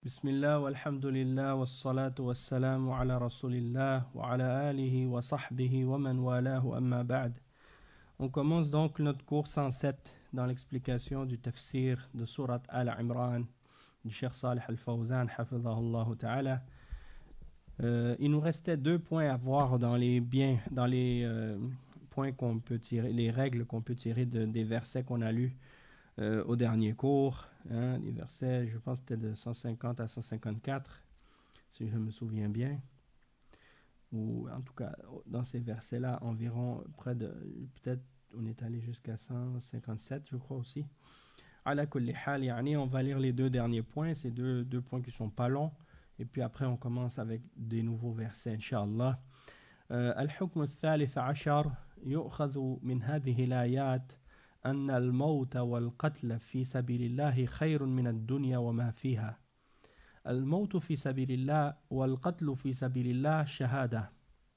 Bismillah walhamdulillah wassalatu wassalamu ala rasulillah wa ala alihi wa sahbihi wa man walahu amma ba'd. On commence donc notre cours 107 dans l'explication du tafsir de Surat Al-Imran du Cheikh Salih Al-Fawzan hafidhahullah ta'ala. Il nous restait 2 points à voir dans les points qu'on peut tirer, les règles qu'on peut tirer des versets qu'on a lus au dernier cours, les versets, je pense que c'était de 150 à 154, si je me souviens bien, ou en tout cas, dans ces versets-là, environ peut-être, on est allé jusqu'à 157, je crois aussi. Ala kulli hal, on va lire les 2 derniers points, ces deux points qui sont pas longs, et puis après on commence avec des nouveaux versets, Inch'Allah. الحكم الثالث عشر يؤخذ من هذه الآيات أن الموت والقتل في سبيل الله خير من الدنيا وما فيها. الموت في سبيل الله والقتل في سبيل الله شهادة،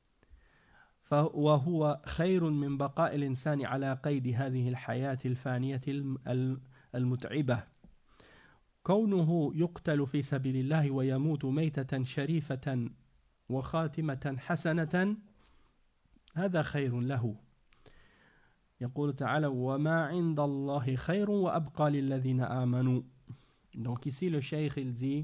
وهو خير من بقاء الإنسان على قيد هذه الحياة الفانية المتعبة. كونه يقتل في سبيل الله ويموت ميتة شريفة وخاتمة حسنة هذا خير له. يقول تعالى وما عند الله خير وأبقى للذين آمنوا. Donc ici le cheikh il dit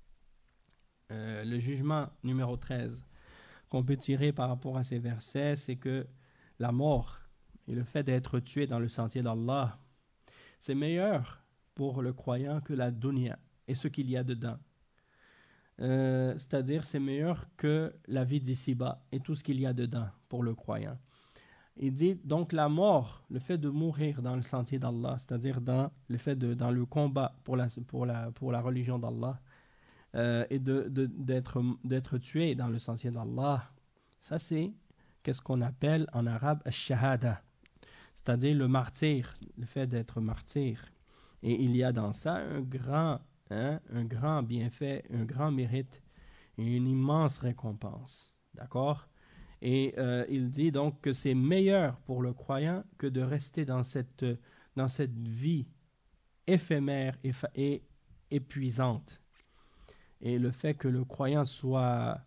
le jugement numéro 13 qu'on peut tirer par rapport à ces versets, c'est que la mort et le fait d'être tué dans le sentier d'Allah, c'est meilleur pour le croyant que la dunya et ce qu'il y a dedans. C'est-à-dire c'est meilleur que la vie d'ici-bas et tout ce qu'il y a dedans pour le croyant. Il dit donc la mort, le fait de mourir dans le sentier d'Allah, c'est-à-dire dans le combat pour la religion d'Allah, et d'être tué dans le sentier d'Allah, ça c'est qu'est-ce qu'on appelle en arabe ash-shahada, c'est-à-dire le martyr, le fait d'être martyr. Et il y a dans ça un grand bienfait, un grand mérite et une immense récompense. D'accord ? Et il dit donc que c'est meilleur pour le croyant que de rester dans cette vie éphémère et épuisante. Et le fait que le croyant soit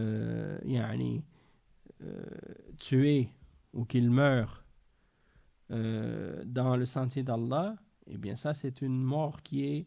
tué ou qu'il meure dans le sentier d'Allah, eh bien ça c'est une mort qui est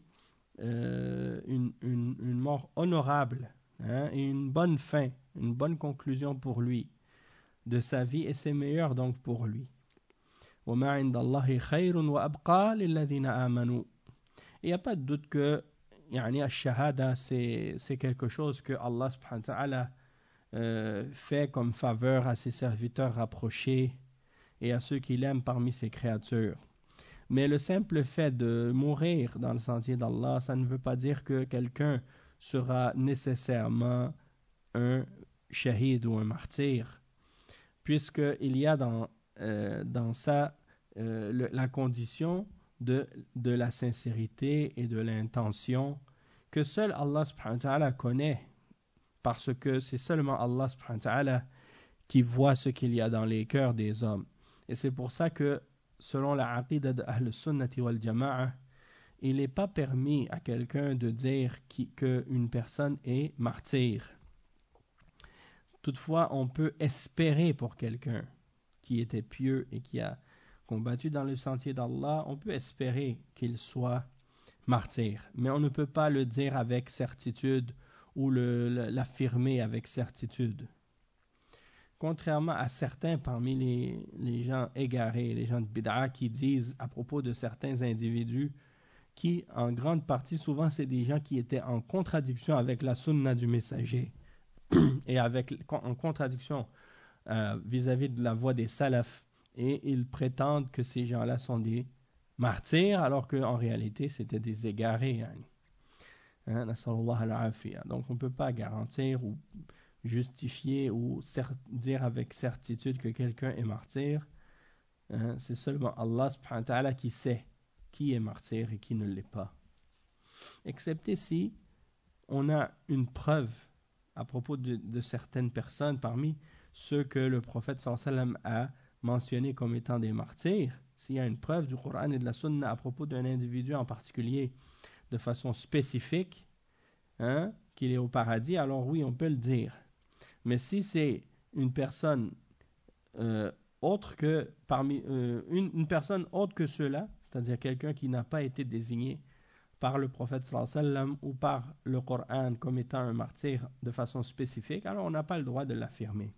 une mort honorable, et une bonne fin, une bonne conclusion pour lui de sa vie, et c'est meilleur donc pour lui. وَمَا عِنْدَ اللَّهِ خَيْرٌ وَأَبْقَى لِلَّذِينَ آمَنُوا. Il n'y a pas de doute que al-shahada c'est quelque chose que Allah subhanahu wa ta'ala fait comme faveur à ses serviteurs rapprochés et à ceux qu'il aime parmi ses créatures. Mais le simple fait de mourir dans le sentier d'Allah, ça ne veut pas dire que quelqu'un sera nécessairement un shahid ou un martyr, puisqu'il y a dans ça la condition de la sincérité et de l'intention que seul Allah subhanahu wa ta'ala connaît, parce que c'est seulement Allah subhanahu wa ta'ala qui voit ce qu'il y a dans les cœurs des hommes. Et c'est pour ça que selon la aqida de Ahl Sunnati wal Jama'a, il n'est pas permis à quelqu'un de dire qu'une personne est martyr. Toutefois, on peut espérer pour quelqu'un qui était pieux et qui a combattu dans le sentier d'Allah, on peut espérer qu'il soit martyr. Mais on ne peut pas le dire avec certitude ou l'affirmer avec certitude. Contrairement à certains parmi les gens égarés, les gens de bid'a, qui disent à propos de certains individus qui, en grande partie, souvent, c'est des gens qui étaient en contradiction avec la sunna du messager et en contradiction vis-à-vis de la voie des salafs, et ils prétendent que ces gens-là sont des martyrs alors qu'en réalité c'était des égarés. Donc on ne peut pas garantir ou justifier ou dire avec certitude que quelqu'un est martyr. C'est seulement Allah subhanahu wa ta'ala qui sait qui est martyr et qui ne l'est pas, excepté si on a une preuve à propos de certaines personnes parmi ceux que le prophète sallallahu alayhi wa sallam a mentionné comme étant des martyrs. S'il y a une preuve du Coran et de la Sunna à propos d'un individu en particulier de façon spécifique, hein, qu'il est au paradis, alors oui, on peut le dire. Mais si c'est une personne autre que une personne autre que ceux-là, c'est-à-dire quelqu'un qui n'a pas été désigné par le prophète sallallahu alayhi wa sallam ou par le Coran comme étant un martyr de façon spécifique, alors on n'a pas le droit de l'affirmer.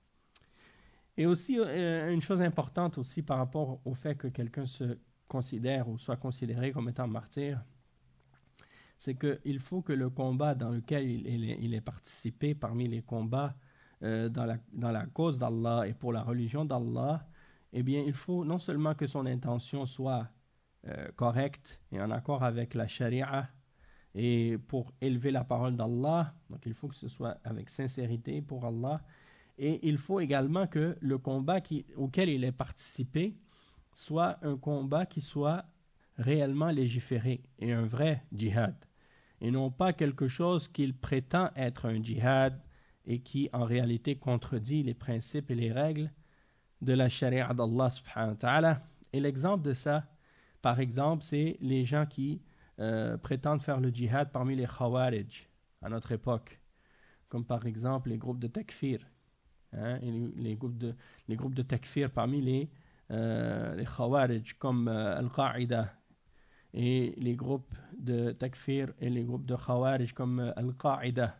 Et aussi, une chose importante aussi par rapport au fait que quelqu'un se considère ou soit considéré comme étant martyr, c'est qu'il faut que le combat dans lequel il est participé, parmi les combats dans la cause d'Allah et pour la religion d'Allah, eh bien, il faut non seulement que son intention soit correcte et en accord avec la charia et pour élever la parole d'Allah, donc il faut que ce soit avec sincérité pour Allah, et il faut également que le combat auquel il est participé soit un combat qui soit réellement légiféré et un vrai djihad, et non pas quelque chose qu'il prétend être un djihad et qui en réalité contredit les principes et les règles de la charia d'Allah subhanahu wa ta'ala. Et l'exemple de ça, par exemple, c'est les gens qui prétendent faire le djihad parmi les khawarij à notre époque, comme par exemple les groupes de takfir, hein, et les groupes de takfir parmi les khawarij comme Al-Qaïda, et les groupes de takfir et les groupes de khawarij comme Al-Qaïda,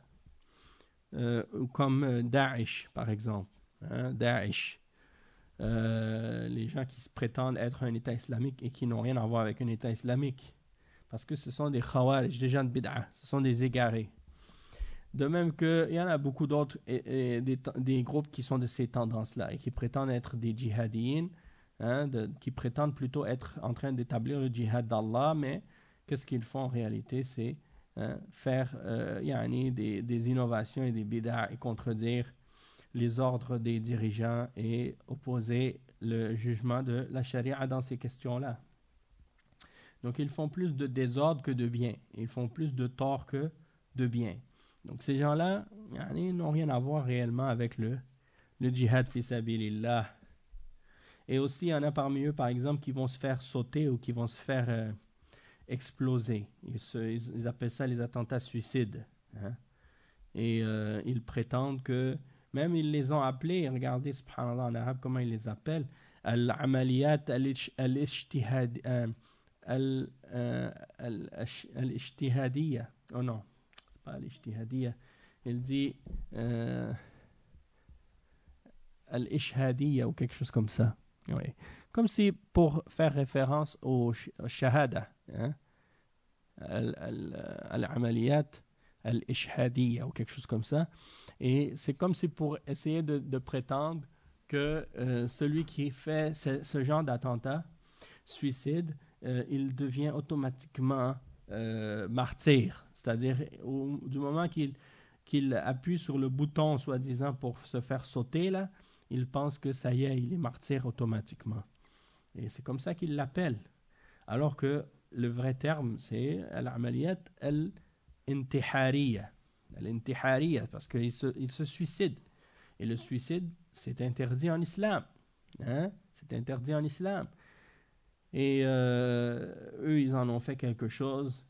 ou comme Daesh par exemple, hein, Daesh. Les gens qui se prétendent être un État islamique et qui n'ont rien à voir avec un État islamique, parce que ce sont des khawarij, des gens de bid'a, ce sont des égarés. De même qu'il y en a beaucoup d'autres, des groupes qui sont de ces tendances-là et qui prétendent être des djihadiyin, hein, qui prétendent plutôt être en train d'établir le djihad d'Allah, mais qu'est-ce qu'ils font en réalité? C'est faire des innovations et des bid'a et contredire les ordres des dirigeants et opposer le jugement de la charia dans ces questions-là. Donc ils font plus de désordre que de bien. Ils font plus de tort que de bien. Donc ces gens-là n'ont rien à voir réellement avec le djihad fi sabilillah. Et aussi, il y en a parmi eux, par exemple, qui vont se faire sauter ou qui vont se faire exploser. Ils appellent ça les attentats suicides. Hein? Et ils prétendent que, même ils les ont appelés, regardez, subhanallah, en arabe, comment ils les appellent, al-amaliyat al-ijtihadiyya. Oh non, c'est pas al-ijtihadiyya. Il dit al-ishhadiyya ou quelque chose comme ça. Oui. Comme si pour faire référence au shahada, hein? Al-amaliyat al-ishhadiyya ou quelque chose comme ça. Et c'est comme si pour essayer de prétendre que celui qui fait ce genre d'attentat, suicide, il devient automatiquement martyr. C'est-à-dire, du moment qu'il appuie sur le bouton, soi-disant, pour se faire sauter, là, il pense que ça y est, il est martyr automatiquement. Et c'est comme ça qu'il l'appelle. Alors que le vrai terme, c'est al-amaliyat al-intihariya. Al-intihariya, parce qu'il se suicide. Et le suicide, c'est interdit en islam. Hein? C'est interdit en islam. Et eux, ils en ont fait quelque chose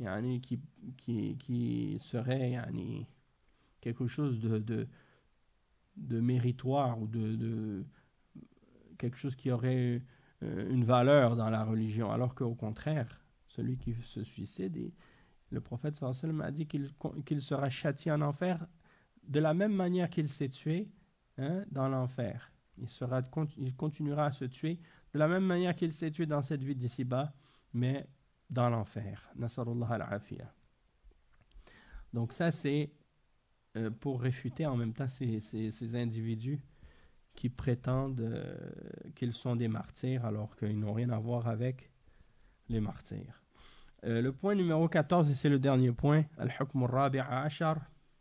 qui serait quelque chose de méritoire ou de quelque chose qui aurait une valeur dans la religion, alors qu'au contraire, celui qui se suicide, le prophète sallallahu alayhi wa sallam a dit qu'il sera châtié en enfer de la même manière qu'il s'est tué, hein, dans l'enfer. Il continuera à se tuer de la même manière qu'il s'est tué dans cette vie d'ici-bas, mais dans l'enfer. Nasarullah al-afiyah. Donc ça, c'est pour réfuter en même temps ces individus qui prétendent qu'ils sont des martyrs alors qu'ils n'ont rien à voir avec les martyrs. Le point numéro 14, et c'est le dernier point, al-hukm al-rabi'a ashar.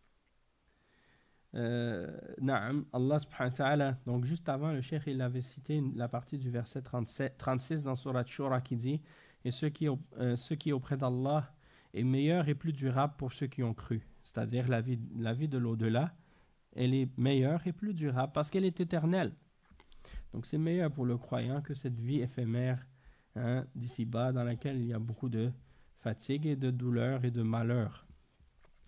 Na'am, Allah subhanahu wa ta'ala, donc juste avant, le cheikh il avait cité la partie du verset 36 dans Surat Shura qui dit « Et ce qui est auprès d'Allah est meilleur et plus durable pour ceux qui ont cru. » C'est-à-dire la vie de l'au-delà, elle est meilleure et plus durable parce qu'elle est éternelle. Donc c'est meilleur pour le croyant que cette vie éphémère, d'ici-bas, dans laquelle il y a beaucoup de fatigue et de douleur et de malheur.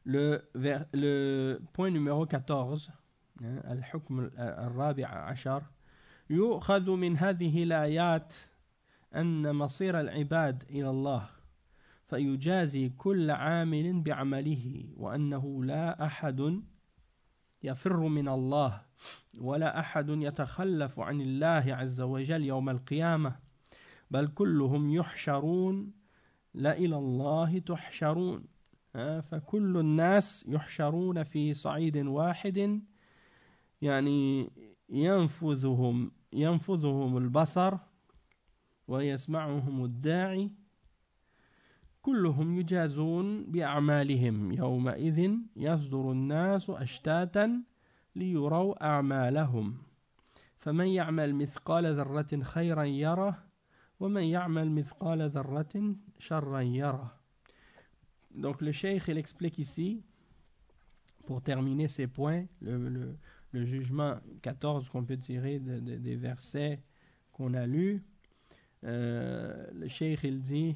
le point numéro 14, الحكم الرابع عشر يؤخذ من هذه الآيات أن مصير العباد إلى الله فيجازي كل عامل بعمله وأنه لا أحد يفر من الله ولا أحد يتخلف عن الله عز وجل يوم القيامة بل كلهم يحشرون لا إلى الله تحشرون فكل الناس يحشرون في صعيد واحد يعني ينفذهم البصر ويسمعهم الداعي كلهم يجازون بأعمالهم يومئذ يصدر الناس أشتاتا ليروا أعمالهم فمن يعمل مثقال ذرة خيرا يره ومن يعمل مثقال ذرة شرا يره. Donc le cheikh il explique ici, pour terminer ces points, le jugement 14 qu'on peut tirer des versets qu'on a lus, le cheikh il dit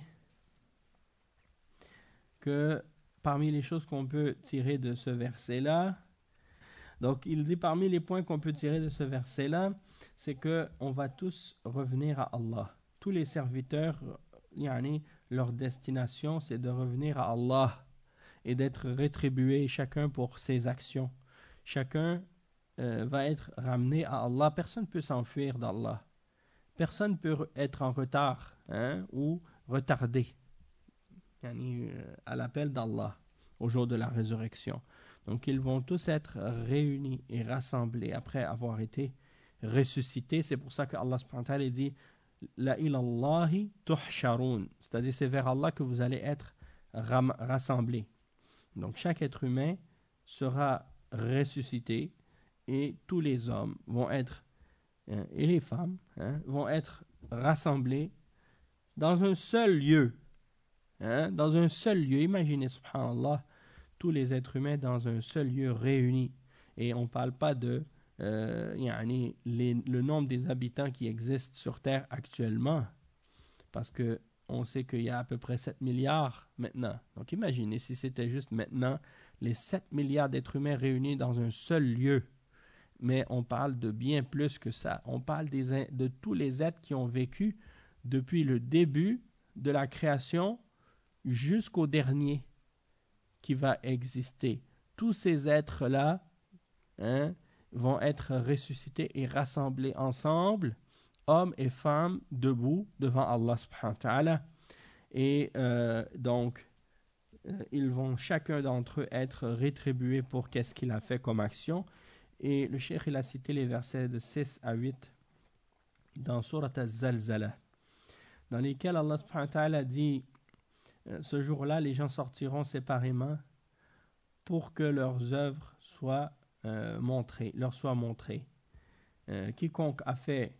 que parmi les choses qu'on peut tirer de ce verset-là, donc il dit parmi les points qu'on peut tirer de ce verset-là, c'est que on va tous revenir à Allah. Tous les serviteurs, leur destination, c'est de revenir à Allah et d'être rétribués chacun pour ses actions. Chacun va être ramené à Allah. Personne ne peut s'enfuir d'Allah. Personne ne peut être en retard ou retardé à l'appel d'Allah au jour de la résurrection. Donc ils vont tous être réunis et rassemblés après avoir été ressuscités. C'est pour ça que Allah subhanahu wa ta'ala dit La ilallahi tuhsharun, c'est-à-dire c'est vers Allah que vous allez être rassemblés. Donc chaque être humain sera ressuscité et tous les hommes vont être et les femmes vont être rassemblés dans un seul lieu. Dans un seul lieu, imaginez subhanallah tous les êtres humains dans un seul lieu réunis, et on ne parle pas de le nombre des habitants qui existent sur Terre actuellement, parce que on sait qu'il y a à peu près 7 milliards maintenant. Donc imaginez si c'était juste maintenant les 7 milliards d'êtres humains réunis dans un seul lieu. Mais on parle de bien plus que ça. On parle de tous les êtres qui ont vécu depuis le début de la création jusqu'au dernier qui va exister. Tous ces êtres-là vont être ressuscités et rassemblés ensemble, hommes et femmes, debout devant Allah subhanahu wa ta'ala. Et donc, ils vont chacun d'entre eux être rétribués pour qu'est-ce qu'il a fait comme action. Et le cheikh il a cité les versets de 6 à 8 dans Surat Az-Zalzala, dans lesquels Allah subhanahu wa ta'ala dit ce jour-là, les gens sortiront séparément pour que leurs œuvres soient leur soient montrées. Quiconque a fait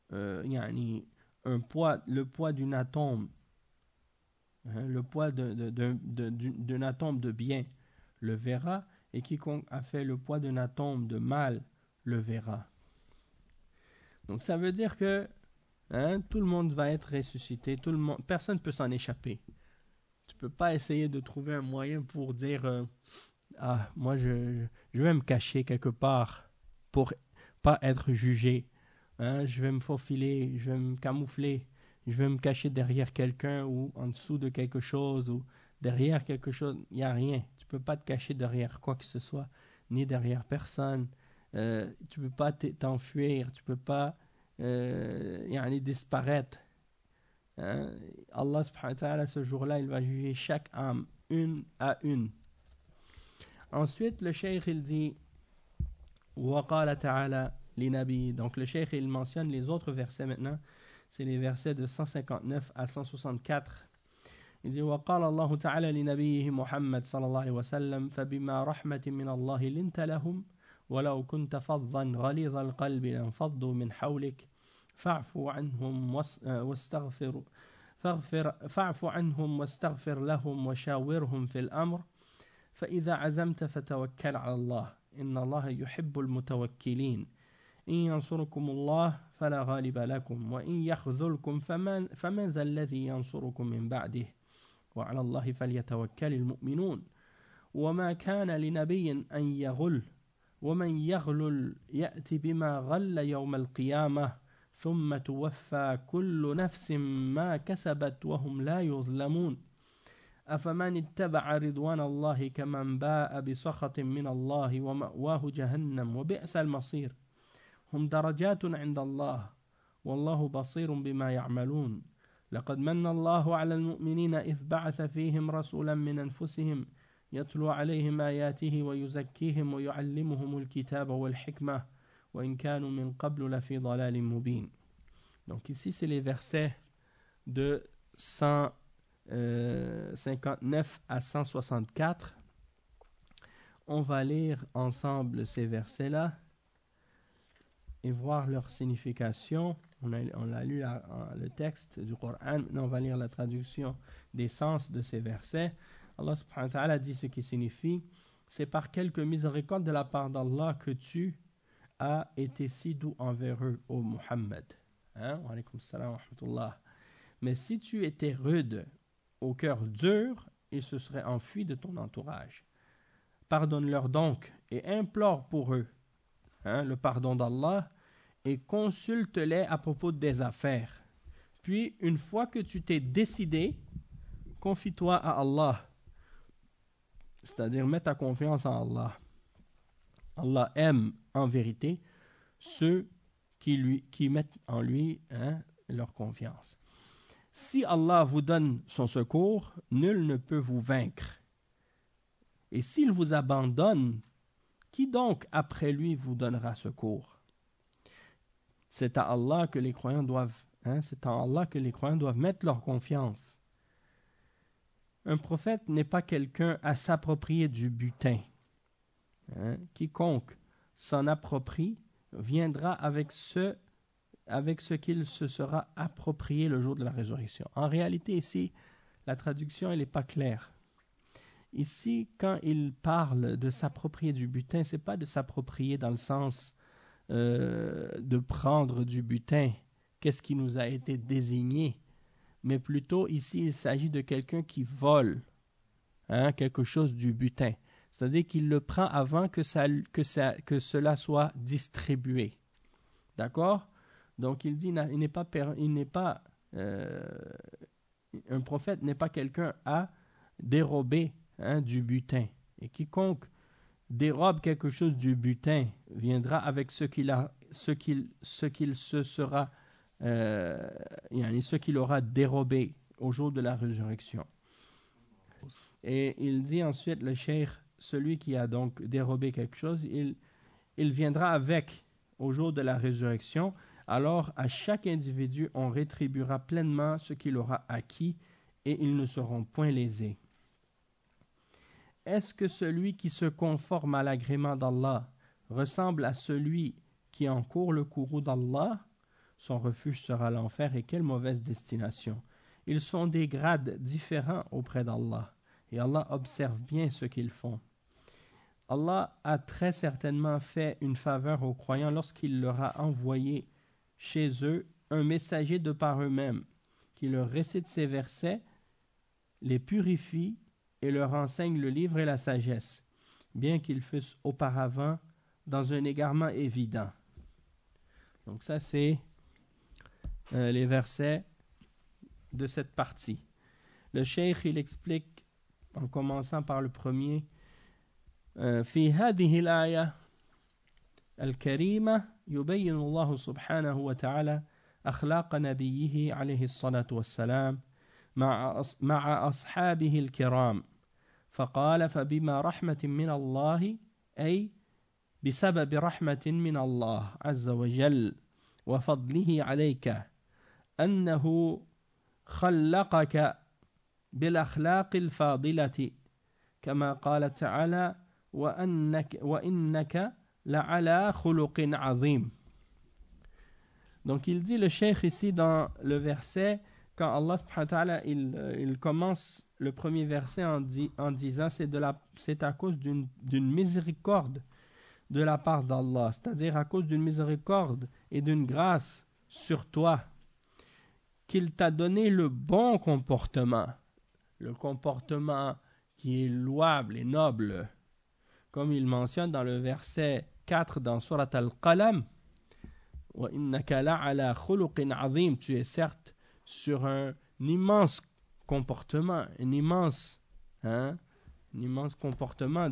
le poids d'une atome, le poids d'un atome de bien le verra, et quiconque a fait le poids d'un atome de mal le verra. Donc ça veut dire que tout le monde va être ressuscité, personne ne peut s'en échapper. Tu peux pas essayer de trouver un moyen pour dire moi je vais me cacher quelque part pour pas être jugé. Je vais me faufiler, je vais me camoufler, je vais me cacher derrière quelqu'un ou en dessous de quelque chose ou derrière quelque chose. Il n'y a rien. Tu peux pas te cacher derrière quoi que ce soit, ni derrière personne. Tu peux pas t'enfuir, tu peux pas disparaître. Allah subhanahu wa ta'ala ce jour-là il va juger chaque âme une à une. Ensuite le cheikh il dit وقال تعالى لنبي. Donc le cheikh il mentionne les autres versets maintenant, c'est les versets de 159 à 164. Il dit وقال الله تعالى لنبيه محمد صلى الله عليه وسلم فبما رحمة من الله لنت لهم ولو كنت فظا غليظ القلب لانفضوا من حولك فاعف عنهم واستغفر لهم وشاورهم في الأمر فإذا عزمت فتوكل على الله إن الله يحب المتوكلين إن ينصركم الله فلا غالب لكم وإن يخذلكم فمن ذا الذي ينصركم من بعده وعلى الله فليتوكل المؤمنون وما كان لنبي أن يغل ومن يغلل يأتي بما غل يوم القيامة ثم توفى كل نفس ما كسبت وهم لا يظلمون أفمن اتبع رضوان الله كمن باء بسخط من الله ومأواه جهنم وبئس المصير هم درجات عند الله والله بصير بما يعملون لقد من الله على المؤمنين إذ بعث فيهم رسولا من أنفسهم يتلو عليهم آياته ويزكيهم ويعلمهم الكتاب والحكمة وإن كانوا من قبل لفي ضلال مبين. Donc ici c'est les versets de 159 à 164. On va lire ensemble ces versets-là et voir leur signification. On a lu le texte du Coran, maintenant on va lire la traduction des sens de ces versets. Allah subhanahu wa ta'ala dit ce qui signifie: c'est par quelque miséricorde de la part d'Allah que tu as été si doux envers eux, ô Muhammad. Wa alaykum salam wa rahmatullah. Mais si tu étais rude, au cœur dur, ils se seraient enfuis de ton entourage. Pardonne-leur donc et implore pour eux le pardon d'Allah et consulte-les à propos des affaires. Puis, une fois que tu t'es décidé, confie-toi à Allah. C'est-à-dire, mets ta confiance en Allah. Allah aime en vérité ceux qui mettent en lui leur confiance. Si Allah vous donne son secours, nul ne peut vous vaincre. Et s'il vous abandonne, qui donc après lui vous donnera secours? C'est à Allah que les croyants doivent, c'est en Allah que les croyants doivent mettre leur confiance. Un prophète n'est pas quelqu'un à s'approprier du butin. Quiconque s'en approprie viendra avec ce qu'il se sera approprié le jour de la résurrection. En réalité, ici, la traduction, elle n'est pas claire. Ici, quand il parle de s'approprier du butin, ce n'est pas de s'approprier dans le sens de prendre du butin, qu'est-ce qui nous a été désigné, mais plutôt ici, il s'agit de quelqu'un qui vole quelque chose du butin. C'est-à-dire qu'il le prend avant que cela soit distribué. D'accord? Donc il dit, un prophète n'est pas quelqu'un à dérober du butin. Et quiconque dérobe quelque chose du butin viendra avec ce qu'il aura dérobé au jour de la résurrection. Et il dit ensuite, le cheikh, celui qui a donc dérobé quelque chose, il viendra avec au jour de la résurrection. Alors à chaque individu on rétribuera pleinement ce qu'il aura acquis et ils ne seront point lésés. Est-ce que celui qui se conforme à l'agrément d'Allah ressemble à celui qui encourt le courroux d'Allah? Son refuge sera l'enfer et quelle mauvaise destination. Ils sont des grades différents auprès d'Allah et Allah observe bien ce qu'ils font. Allah a très certainement fait une faveur aux croyants lorsqu'il leur a envoyé chez eux un messager de par eux-mêmes qui leur récite ces versets, les purifie et leur enseigne le livre et la sagesse, bien qu'ils fussent auparavant dans un égarement évident. Donc ça c'est les versets de cette partie. Le cheikh il explique en commençant par le premier في هذه الآية الكريمة يبين الله سبحانه وتعالى أخلاق نبيه عليه الصلاة والسلام مع أصحابه الكرام فقال فبما رحمة من الله أي بسبب رحمة من الله عز وجل وفضله عليك أنه خلقك بالأخلاق الفاضلة كما قال تعالى وإنك لعلى خلق عظيم. Donc il dit le cheikh ici dans le verset, quand Allah subhanahu wa ta'ala il commence le premier verset en disant c'est à cause d'une miséricorde de la part d'Allah, c'est-à-dire à cause d'une miséricorde et d'une grâce sur toi qu'il t'a donné le bon comportement, le comportement qui est louable et noble. Comme il mentionne dans le verset 4 dans Surat Al-Qalam, وَإِنَّكَ لَعَلَى خُلُقٍ عَظِيمٍ, tu es certes sur un immense comportement, un immense comportement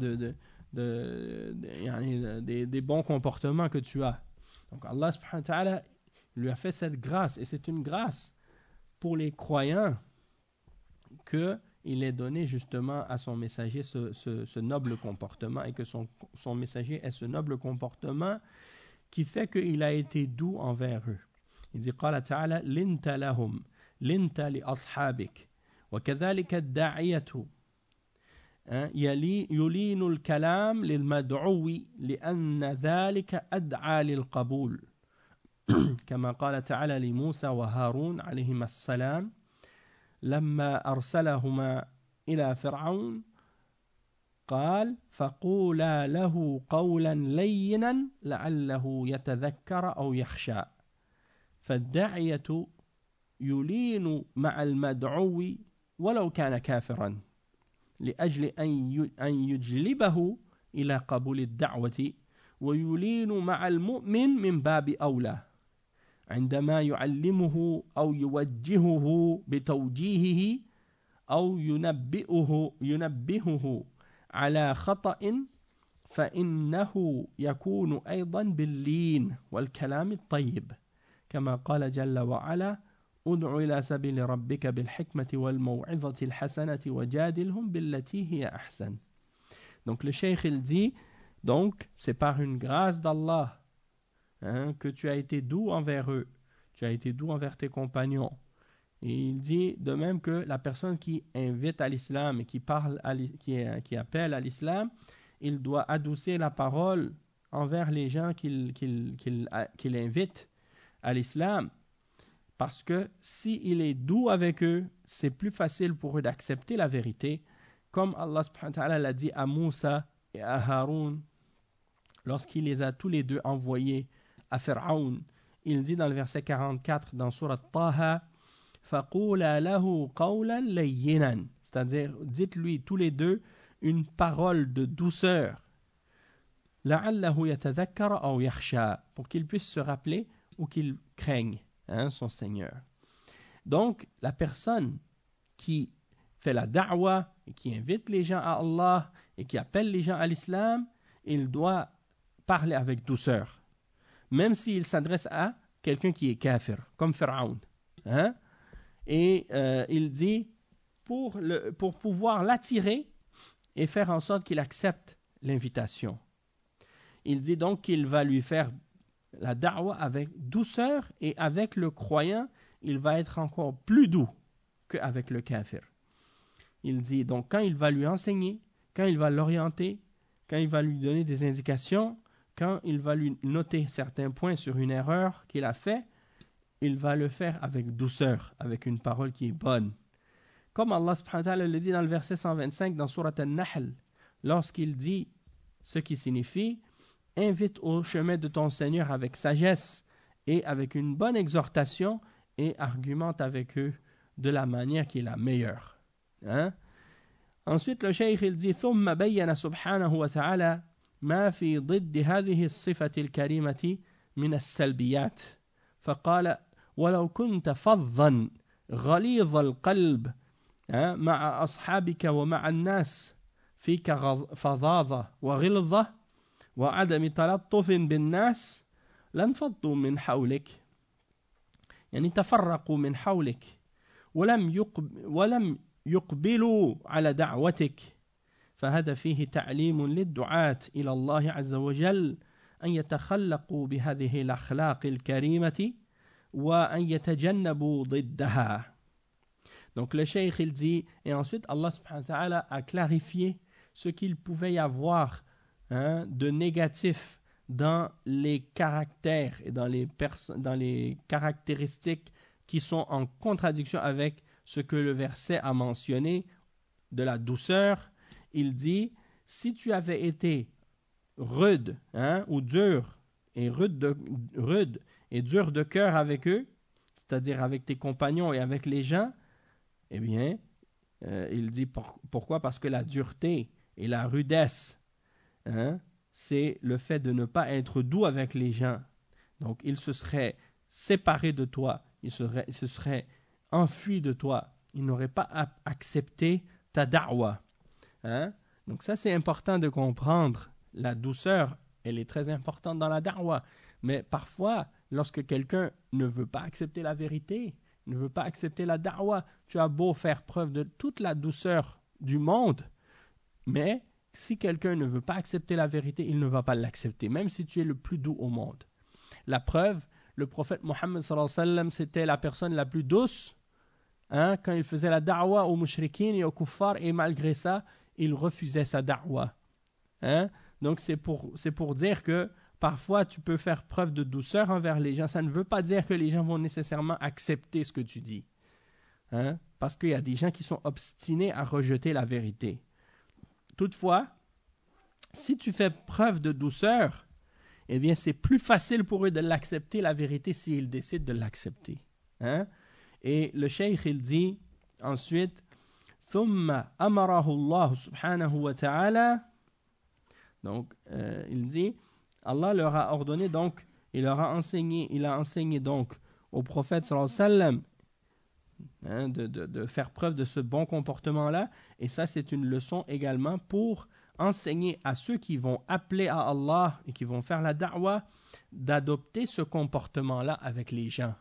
des bons comportements que tu as. Donc Allah subhanahu wa ta'ala lui a fait cette grâce, et c'est une grâce pour les croyants qu'il ait donné justement à son messager ce noble comportement, et que son messager ait ce noble comportement qui fait qu'il a été doux envers eux. Il dit قال تعالى لنت لهم لنت لأصحابك وكذلك الداعية يلين الكلام للمدعو لأن ذلك أدعى للقبول كما قال تعالى لموسى وهارون عليهما السلام لما أرسلهما إلى فرعون قال فقولا له قولا لينا لعله يتذكر أو يخشى فالداعية يلين مع المدعو ولو كان كافرا لأجل أن يجلبه إلى قبول الدعوة ويلين مع المؤمن من باب أولى عندما يعلمه أو يوجهه بتوجيهه أو ينبهه على خطأ فإنه يكون أيضا باللين والكلام الطيب كما قال جل وعلا ادع إلى سبيل ربك بالحكمة والموعظة الحسنة وجادلهم بالتي هي أحسن. Donc le cheikh il dit, donc c'est par une grâce d'Allah que tu as été doux envers eux, tu as été doux envers tes compagnons. Et il dit de même que la personne qui invite à l'islam et qui appelle à l'islam, il doit adoucir la parole envers les gens qu'il invite à l'islam, parce que s'il est doux avec eux, c'est plus facile pour eux d'accepter la vérité, comme Allah subhanahu wa ta'ala l'a dit à Moussa et à Haroun lorsqu'il les a tous les deux envoyés à Pharaon. Il dit dans le verset 44 dans Surat Taha, فَقُولَا لَهُ قَوْلًا لَيِّنًا, c'est-à-dire dites-lui tous les deux une parole de douceur, لَعَلَّهُ يَتَذَكَّرَ أَوْ يَخْشَى, pour qu'il puisse se rappeler ou qu'il craigne son Seigneur. Donc la personne qui fait la da'wa et qui invite les gens à Allah et qui appelle les gens à l'islam, il doit parler avec douceur, même s'il s'adresse à quelqu'un qui est kafir, comme Pharaon. Et il dit, pour pouvoir l'attirer et faire en sorte qu'il accepte l'invitation. Il dit donc qu'il va lui faire la da'wa avec douceur, et avec le croyant, il va être encore plus doux qu'avec le kafir. Il dit donc quand il va lui enseigner, quand il va l'orienter, quand il va lui donner des indications, quand il va lui noter certains points sur une erreur qu'il a fait, il va le faire avec douceur, avec une parole qui est bonne. Comme Allah subhanahu wa ta'ala le dit dans le verset 125 dans Surat An-Nahl, lorsqu'il dit ce qui signifie « Invite au chemin de ton Seigneur avec sagesse et avec une bonne exhortation et argumente avec eux de la manière qui est la meilleure. » Ensuite le cheikh il dit « ثم بين سبحانه وتعالى ما في ضد هذه الصفة الكريمة من السلبيات فقال ولو كنت فظا غليظ القلب مع أصحابك ومع الناس فيك فظاظة وغلظة وعدم تلطف بالناس لانفضوا من حولك يعني تفرقوا من حولك ولم يقبلوا على دعوتك فهذا فيه تعليم للدعاة إلى الله عز وجل أن يتخلقوا بهذه الأخلاق الكريمة وأن يتجنبوا ضدها. Donc le cheikh il dit, et ensuite Allah subhanahu wa ta'ala a clarifié ce qu'il pouvait y avoir de négatif dans les caractères et dans les caractéristiques qui sont en contradiction avec ce que le verset a mentionné de la douceur. Il dit, si tu avais été rude ou dur et rude et dur de cœur avec eux, c'est-à-dire avec tes compagnons et avec les gens, eh bien, il dit pourquoi? Parce que la dureté et la rudesse, c'est le fait de ne pas être doux avec les gens. Donc, il se serait séparé de toi, il se serait enfui de toi, il n'aurait pas accepté ta da'wa. Donc ça, c'est important de comprendre. La douceur, elle est très importante dans la da'wa. Mais parfois, lorsque quelqu'un ne veut pas accepter la vérité, ne veut pas accepter la da'wa, tu as beau faire preuve de toute la douceur du monde, mais si quelqu'un ne veut pas accepter la vérité, il ne va pas l'accepter, même si tu es le plus doux au monde. La preuve, le prophète Mohammed sallallahu alayhi wa sallam, c'était la personne la plus douce, quand il faisait la da'wa aux mushrikines et aux kuffars, et malgré ça, il refusait sa da'wa. Donc c'est pour dire que parfois tu peux faire preuve de douceur envers les gens. Ça ne veut pas dire que les gens vont nécessairement accepter ce que tu dis. Parce qu'il y a des gens qui sont obstinés à rejeter la vérité. Toutefois, si tu fais preuve de douceur, eh bien c'est plus facile pour eux de l'accepter, la vérité, s'ils décident de l'accepter. Et le cheikh, il dit ensuite, ثم أمره الله سبحانه وتعالى. Donc, il dit, Allah leur a ordonné, donc, il a enseigné donc au prophète sallallahu alayhi wa sallam de faire preuve de ce bon comportement-là. Et ça, c'est une leçon également pour enseigner à ceux qui vont appeler à Allah et qui vont faire la da'wa d'adopter ce comportement-là avec les gens.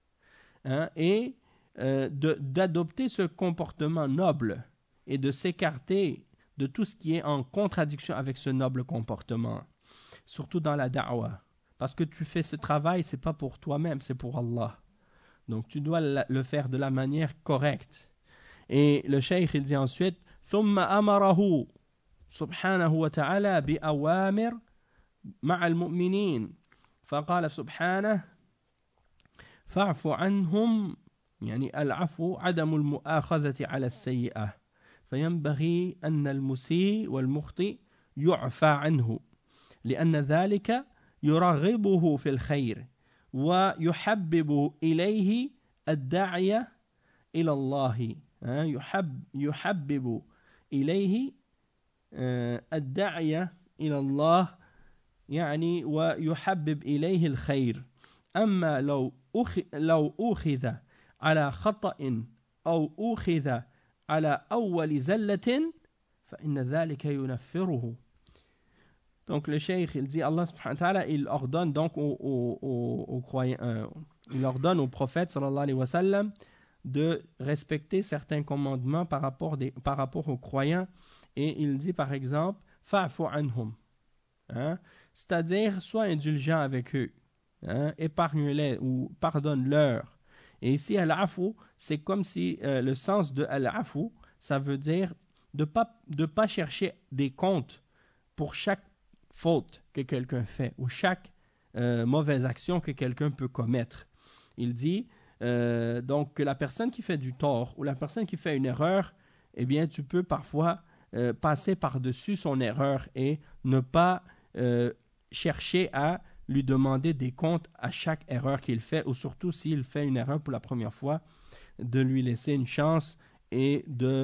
Et d'adopter ce comportement noble et de s'écarter de tout ce qui est en contradiction avec ce noble comportement, surtout dans la da'wa, parce que tu fais ce travail, c'est pas pour toi-même, c'est pour Allah. Donc tu dois le faire de la manière correcte. Et le cheikh, il dit ensuite, ثم أمره سبحانه وتعالى بأوامر مع المؤمنين فقال سبحانه فاعف عنهم. يعني العفو عدم المؤاخذة على السيئة، فينبغي أن المسيء والمخطئ يعفى عنه، لأن ذلك يرغبه في الخير ويحبب إليه الداعية إلى الله. يحبب إليه الداعية إلى الله، يعني ويحبب إليه الخير. أما لو أخذ على خطأ أو أخذ على أول زلة فإن ذلك ينفره. Donc le cheikh, il dit, Allah subhanahu wa ta'ala, il ordonne donc aux croyants, il ordonne au prophète sallallahu alayhi wa sallam de respecter certains commandements par rapport aux croyants. Et il dit par exemple, fa'fu anhum, c'est-à-dire sois indulgent avec eux, épargne-les ou pardonne-leur. Et ici, al-afu, c'est comme si le sens de al-afu, ça veut dire de pas chercher des comptes pour chaque faute que quelqu'un fait ou chaque mauvaise action que quelqu'un peut commettre. Il dit donc que la personne qui fait du tort ou la personne qui fait une erreur, eh bien, tu peux parfois passer par-dessus son erreur et ne pas chercher à lui demander des comptes à chaque erreur qu'il fait, ou surtout s'il fait une erreur pour la première fois, de lui laisser une chance et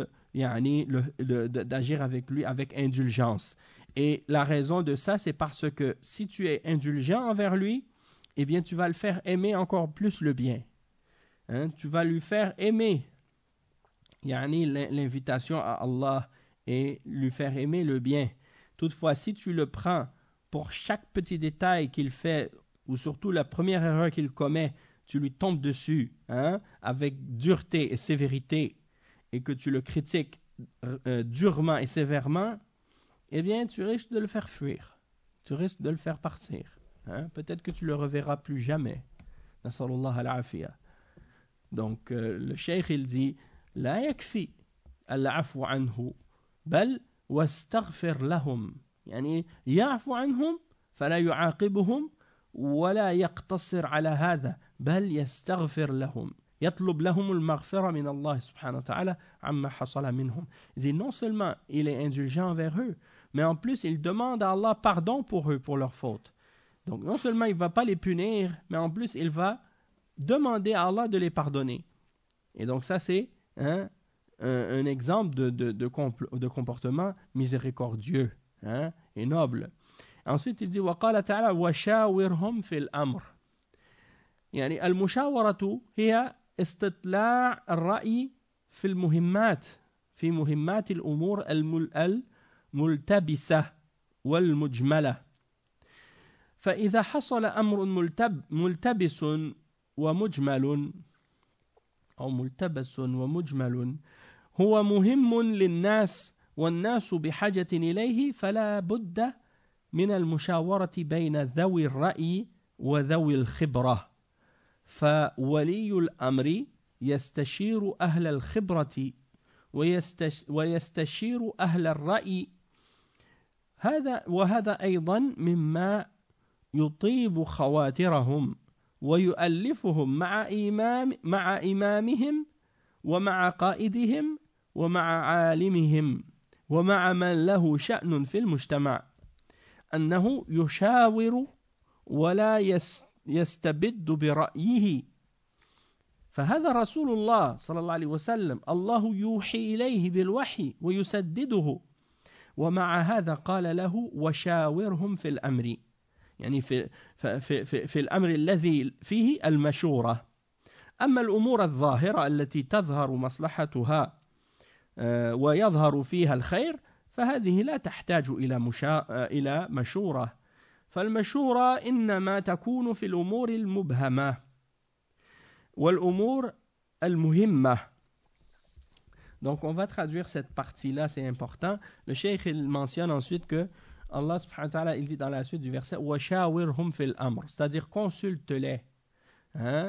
d'agir avec lui avec indulgence. Et la raison de ça, c'est parce que si tu es indulgent envers lui, eh bien tu vas le faire aimer encore plus le bien. Tu vas lui faire aimer l'invitation à Allah et lui faire aimer le bien. Toutefois, si tu le prends pour chaque petit détail qu'il fait, ou surtout la première erreur qu'il commet, tu lui tombes dessus avec dureté et sévérité, et que tu le critiques durement et sévèrement, eh bien, tu risques de le faire fuir. Tu risques de le faire partir. Peut-être que tu le reverras plus jamais. Nasallallahu al-afiyah. Donc, le cheikh, il dit, la yakfi al-afu anhu, bal wastaghfir lahum. يعني يعفو عنهم فلا يعاقبهم ولا يقتصر على هذا بل يستغفر لهم يطلب لهم المغفرة من الله سبحانه وتعالى عما حصل منهم. Il dit non seulement il est indulgent envers eux, mais en plus il demande à Allah pardon pour eux, pour leurs fautes. Donc non seulement il ne va pas les punir, mais en plus il va demander à Allah de les pardonner. Et donc ça c'est un exemple de comportement miséricordieux, hein, et noble. Ensuite, il dit وقال تعالى وشاورهم في الأمر. يعني المشاورة هي استطلاع الرأي في المهمات، في مهمات الأمور الملتبسة والمجملة. فإذا حصل أمر ملتبس ومجمل أو ملتبس ومجمل هو مهم للناس والناس بحاجة إليه، فلا بد من المشاورة بين ذوي الرأي وذوي الخبرة. فولي الأمر يستشير أهل الخبرة ويستشير أهل الرأي. وهذا أيضا مما يطيب خواطرهم ويؤلفهم مع إمامهم ومع قائدهم ومع عالمهم ومع من له شأن في المجتمع، أنه يشاور ولا يستبد برأيه. فهذا رسول الله صلى الله عليه وسلم، الله يوحي إليه بالوحي ويسدده، ومع هذا قال له وشاورهم في الأمر، يعني في الأمر الذي فيه المشورة. أما الأمور الظاهرة التي تظهر مصلحتها ويظهر فيها الخير فهذه لا تحتاج إلى مشورة. فالمشورة إنما تكون في الأمور المبهمة والأمور المهمة. Donc on va traduire cette partie-là, c'est important. Le cheikh il mentionne ensuite que Allah subhanahu wa ta'ala, il dit dans la suite du verset وَشَاوِرْهُمْ فِي الْأَمْرِ, c'est-à-dire consulte-les, hein,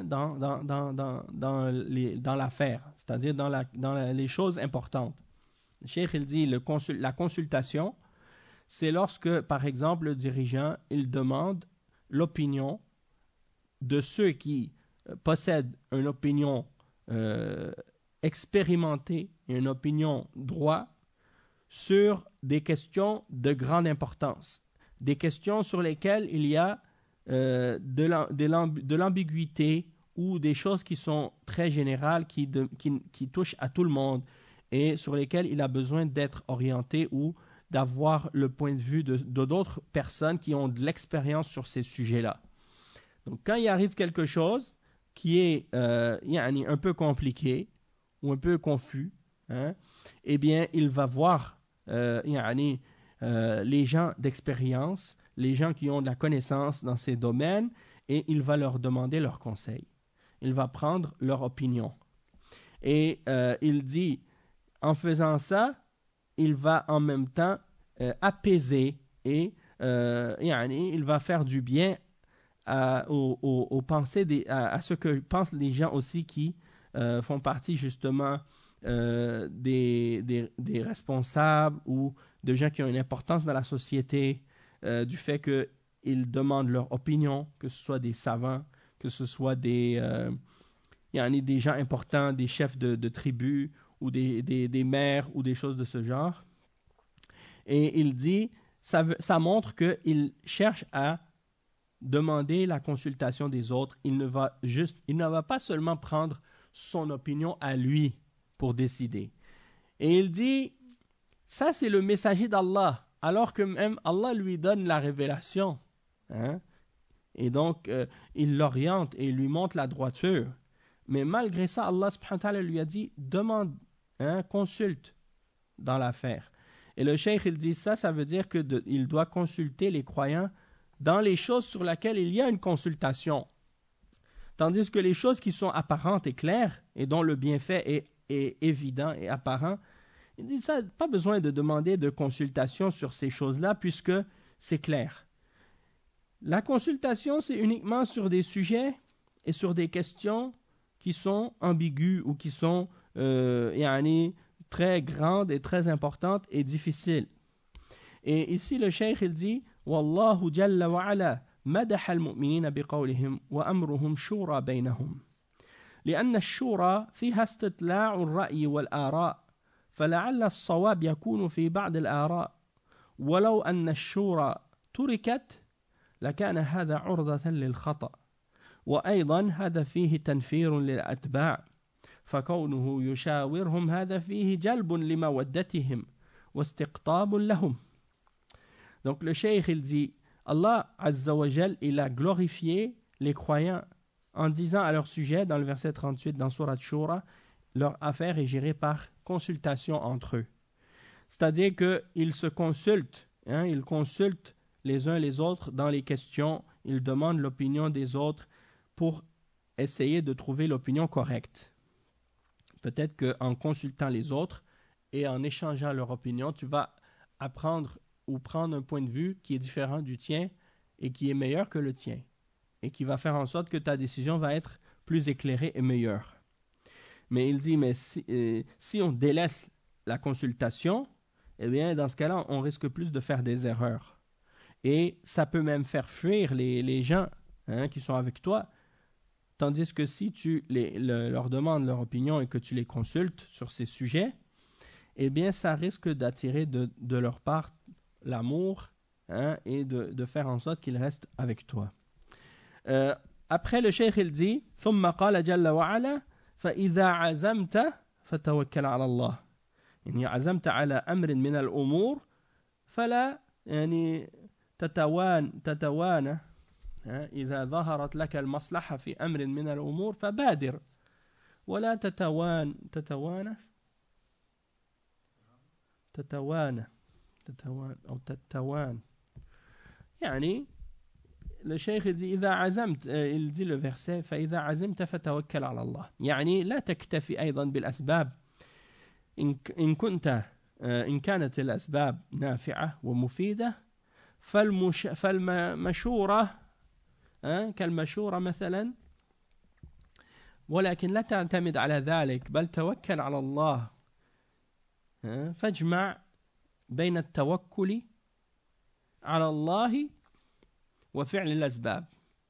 dans l'affaire, c'est-à-dire dans les choses importantes. Le cheikh il dit la consultation, c'est lorsque, par exemple, le dirigeant il demande l'opinion de ceux qui possèdent une opinion expérimentée et une opinion droite sur des questions de grande importance, des questions sur lesquelles il y a de l'ambiguïté ou des choses qui sont très générales, qui touchent à tout le monde et sur lesquelles il a besoin d'être orienté ou d'avoir le point de vue de d'autres personnes qui ont de l'expérience sur ces sujets-là. Donc quand il arrive quelque chose qui est un peu compliqué ou un peu confus, hein, eh bien il va voir les gens d'expérience, les gens qui ont de la connaissance dans ces domaines, et il va leur demander leurs conseils. Il va prendre leur opinion. Et il dit, en faisant ça, il va en même temps apaiser et il va faire du bien aux pensées, à ce que pensent les gens aussi qui font partie justement des responsables ou de gens qui ont une importance dans la société, du fait qu'ils demandent leur opinion, que ce soit des savants, que ce soit des gens importants, des chefs de tribus ou des maires ou des choses de ce genre. Et il dit, ça montre qu'il cherche à demander la consultation des autres. Il ne va pas seulement prendre son opinion à lui pour décider. Et il dit, ça c'est le messager d'Allah, alors que même Allah lui donne la révélation. Hein? Et donc, il l'oriente et lui montre la droiture. Mais malgré ça, Allah subhanahu wa ta'ala lui a dit, demande, consulte dans l'affaire. Et le cheikh, il dit ça veut dire qu'il doit consulter les croyants dans les choses sur lesquelles il y a une consultation. Tandis que les choses qui sont apparentes et claires, et dont le bienfait est évident et apparent, il dit ça, pas besoin de demander de consultation sur ces choses-là, puisque c'est clair. La consultation, c'est uniquement sur des sujets et sur des questions qui sont ambiguës ou qui sont très grandes et très importantes et difficiles. Et ici, le cheikh, il dit Wallahu jalla wa ala مدح المؤمنين بقولهم وأمرهم شورى بينهم لأن الشورى فيها استطلاع الرأي والآراء فلعل الصواب يكون في بعض الآراء ولو أن الشورى تركت لكان هذا عرضة للخطأ وأيضا هذا فيه تنفير للأتباع فكونه يشاورهم هذا فيه جلب لمودتهم واستقطاب لهم. Donc le cheikh il dit Allah Azza wa Jal il a glorifié les croyants en disant à leur sujet dans le verset 38 dans Surat Shura, leur affaire est gérée par consultation entre eux. C'est-à-dire qu'ils se consultent, ils consultent les uns les autres dans les questions, ils demandent l'opinion des autres pour essayer de trouver l'opinion correcte. Peut-être qu'en consultant les autres et en échangeant leur opinion, tu vas apprendre ou prendre un point de vue qui est différent du tien et qui est meilleur que le tien et qui va faire en sorte que ta décision va être plus éclairée et meilleure. Mais il dit, mais si on délaisse la consultation, eh bien, dans ce cas-là, on risque plus de faire des erreurs. Et ça peut même faire fuir les gens qui sont avec toi. Tandis que si tu leur demandes leur opinion et que tu les consultes sur ces sujets, eh bien, ça risque d'attirer de leur part l'amour et de faire en sorte qu'ils restent avec toi. Après, le cheikh, il dit ثم قال جل وعلا فإذا عزمت فتوكل على الله. يعني عزمت على أمر من الأمور فلا يعني تتوانى إذا ظهرت لك المصلحة في أمر من الأمور فبادر ولا تتوانى أو تتوان. يعني le cheikh il dit إذا عزمت il dit le verset فإذا عزمت فتوكل على الله. يعني لا تكتفي أيضا بالأسباب إن كانت الأسباب نافعة ومفيدة فالمشورة كالمشورة مثلا ولكن لا تعتمد على ذلك بل توكل على الله. فاجمع بين التوكل على الله وفعل الأسباب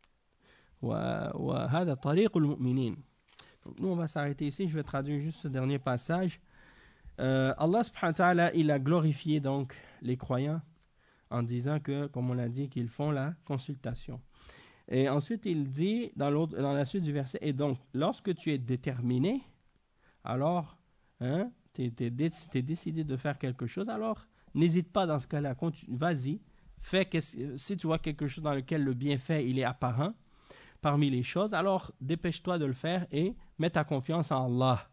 وهذا طريق المؤمنين. Donc, nous on va s'arrêter ici, je vais traduire juste ce dernier passage. Allah subhanahu wa ta'ala il a glorifié donc les croyants en disant que, comme on l'a dit, qu'ils font la consultation. Et ensuite il dit dans la suite du verset, et donc lorsque tu es déterminé, alors tu es décidé de faire quelque chose, alors n'hésite pas dans ce cas-là, vas-y, si tu vois quelque chose dans lequel le bienfait il est apparent parmi les choses, alors dépêche-toi de le faire et mets ta confiance en Allah.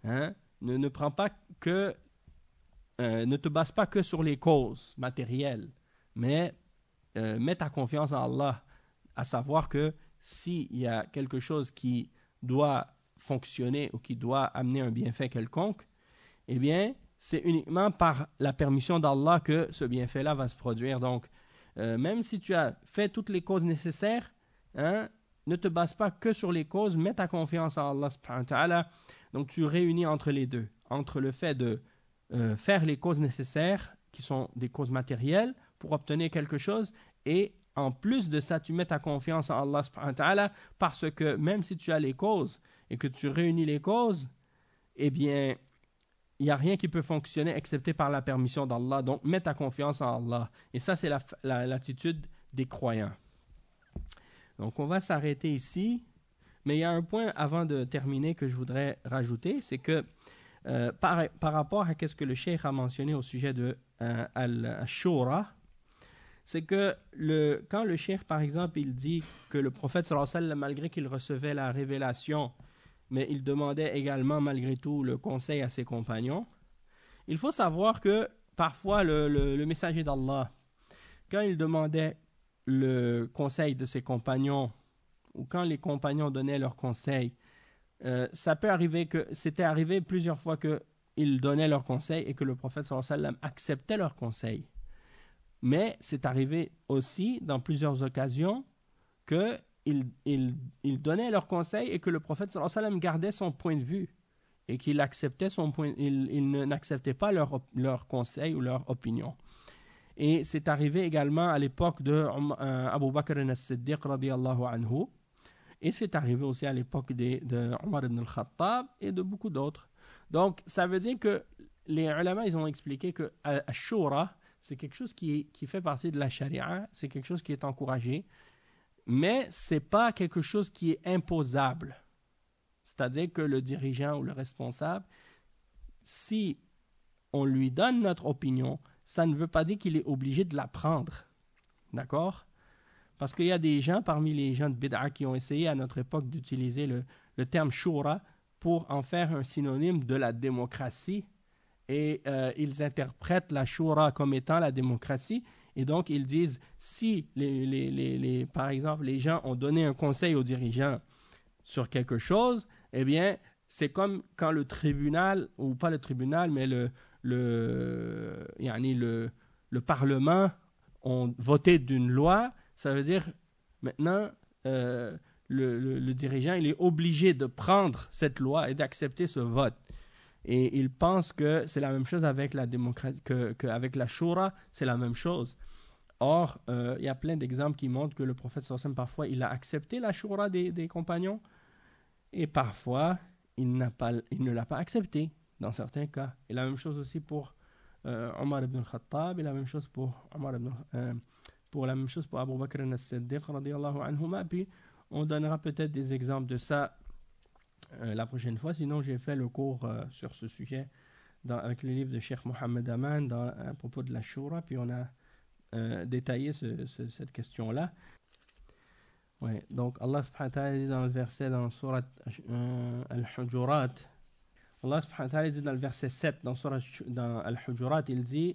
Ne prends pas que ne te base pas que sur les causes matérielles, mais mets ta confiance en Allah, à savoir que s'il y a quelque chose qui doit fonctionner ou qui doit amener un bienfait quelconque, eh bien c'est uniquement par la permission d'Allah que ce bienfait-là va se produire. Donc, même si tu as fait toutes les causes nécessaires, ne te base pas que sur les causes, mets ta confiance en Allah subhanahu wa ta'ala. Donc, tu réunis entre les deux, entre le fait de faire les causes nécessaires, qui sont des causes matérielles, pour obtenir quelque chose, et en plus de ça, tu mets ta confiance en Allah subhanahu wa ta'ala, parce que même si tu as les causes, et que tu réunis les causes, eh bien, il n'y a rien qui peut fonctionner excepté par la permission d'Allah. Donc, mets ta confiance en Allah. Et ça, c'est l'attitude des croyants. Donc, on va s'arrêter ici. Mais il y a un point avant de terminer que je voudrais rajouter, c'est que par rapport à ce que le cheikh a mentionné au sujet de Al-Shura, c'est que quand le cheikh, par exemple, il dit que le prophète, sallallahu alayhi wa sallam, malgré qu'il recevait la révélation, mais il demandait également, malgré tout, le conseil à ses compagnons. Il faut savoir que, parfois, le messager d'Allah, quand il demandait le conseil de ses compagnons, ou quand les compagnons donnaient leurs conseils, ça peut arriver que, c'était arrivé plusieurs fois qu'ils donnaient leurs conseils et que le prophète, sallallahu alayhi wa sallam, acceptait leurs conseils. Mais c'est arrivé aussi, dans plusieurs occasions, que ils donnaient leurs conseils et que le prophète sallallahu alayhi wa sallam gardait son point de vue et qu'il acceptait il n'acceptait pas leur conseil ou leur opinion. Et c'est arrivé également à l'époque de Abu Bakr as-Siddiq radiyallahu anhu, et c'est arrivé aussi à l'époque de Omar ibn al-Khattab et de beaucoup d'autres. Donc ça veut dire que les ulama ils ont expliqué que Ashura c'est quelque chose qui fait partie de la charia, c'est quelque chose qui est encouragé, mais c'est pas quelque chose qui est imposable. C'est-à-dire que le dirigeant ou le responsable, si on lui donne notre opinion, ça ne veut pas dire qu'il est obligé de la prendre. D'accord? Parce qu'il y a des gens, parmi les gens de Bid'a, qui ont essayé à notre époque d'utiliser le terme shura pour en faire un synonyme de la démocratie. Et ils interprètent la shura comme étant la démocratie. Et donc, ils disent, si, par exemple, les gens ont donné un conseil aux dirigeants sur quelque chose, eh bien, c'est comme quand le tribunal, ou pas le tribunal, mais le Parlement ont voté d'une loi. Ça veut dire, maintenant, le dirigeant, il est obligé de prendre cette loi et d'accepter ce vote. Et il pense que c'est la même chose avec la démocratie, qu'avec la shura, c'est la même chose. Or, il y a plein d'exemples qui montrent que le prophète sallallahu alayhi wa sallam, parfois, il a accepté la shura des compagnons, et parfois, il ne l'a pas accepté, dans certains cas. Et la même chose aussi pour Omar ibn al-Khattab, et la même chose pour la même chose pour Abu Bakr as-Siddiq, radiyallahu anhuma. Puis, on donnera peut-être des exemples de ça la prochaine fois. Sinon, j'ai fait le cours sur ce sujet avec le livre de Cheikh Mohammed Aman à propos de la Shura, puis on a détaillé cette question-là. Ouais, donc Allah subhanahu wa ta'ala dit dans le verset dans Surat Al-Hujurat, Allah subhanahu wa ta'ala dit dans le verset 7 dans Al-Hujurat, il dit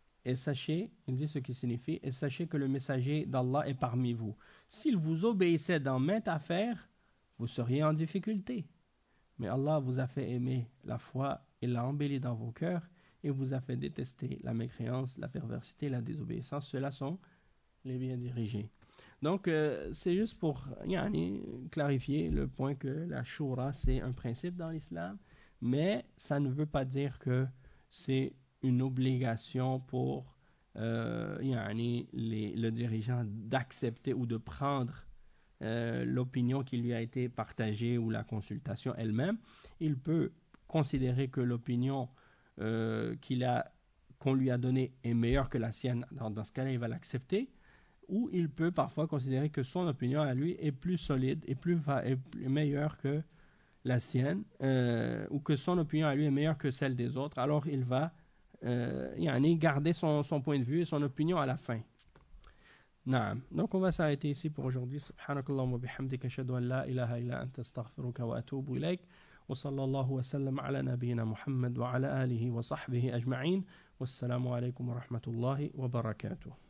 ce qui signifie, et sachez que le messager d'Allah est parmi vous. S'il vous obéissait dans maintes affaires, vous seriez en difficulté. Mais Allah vous a fait aimer la foi et l'a embellie dans vos cœurs et vous a fait détester la mécréance, la perversité, la désobéissance. Ceux-là sont les bien dirigés. Donc, c'est juste pour clarifier le point que la shura, c'est un principe dans l'islam, mais ça ne veut pas dire que c'est une obligation pour le dirigeant d'accepter ou de prendre l'opinion qui lui a été partagée ou la consultation elle-même. Il peut considérer que l'opinion qu'on lui a donnée est meilleure que la sienne. Dans ce cas-là, il va l'accepter. Ou il peut parfois considérer que son opinion à lui est plus solide et est meilleure que la sienne, ou que son opinion à lui est meilleure que celle des autres. Alors il va garder son point de vue et son opinion à la fin. نعم. Donc on va s'arrêter ici pour aujourd'hui. سبحانك اللهم وبحمدك أشهد أن لا إله إلا أنت أستغفرك وأتوب إليك وصلى الله وسلم على نبينا محمد وعلى آله وصحبه أجمعين والسلام عليكم ورحمة الله وبركاته.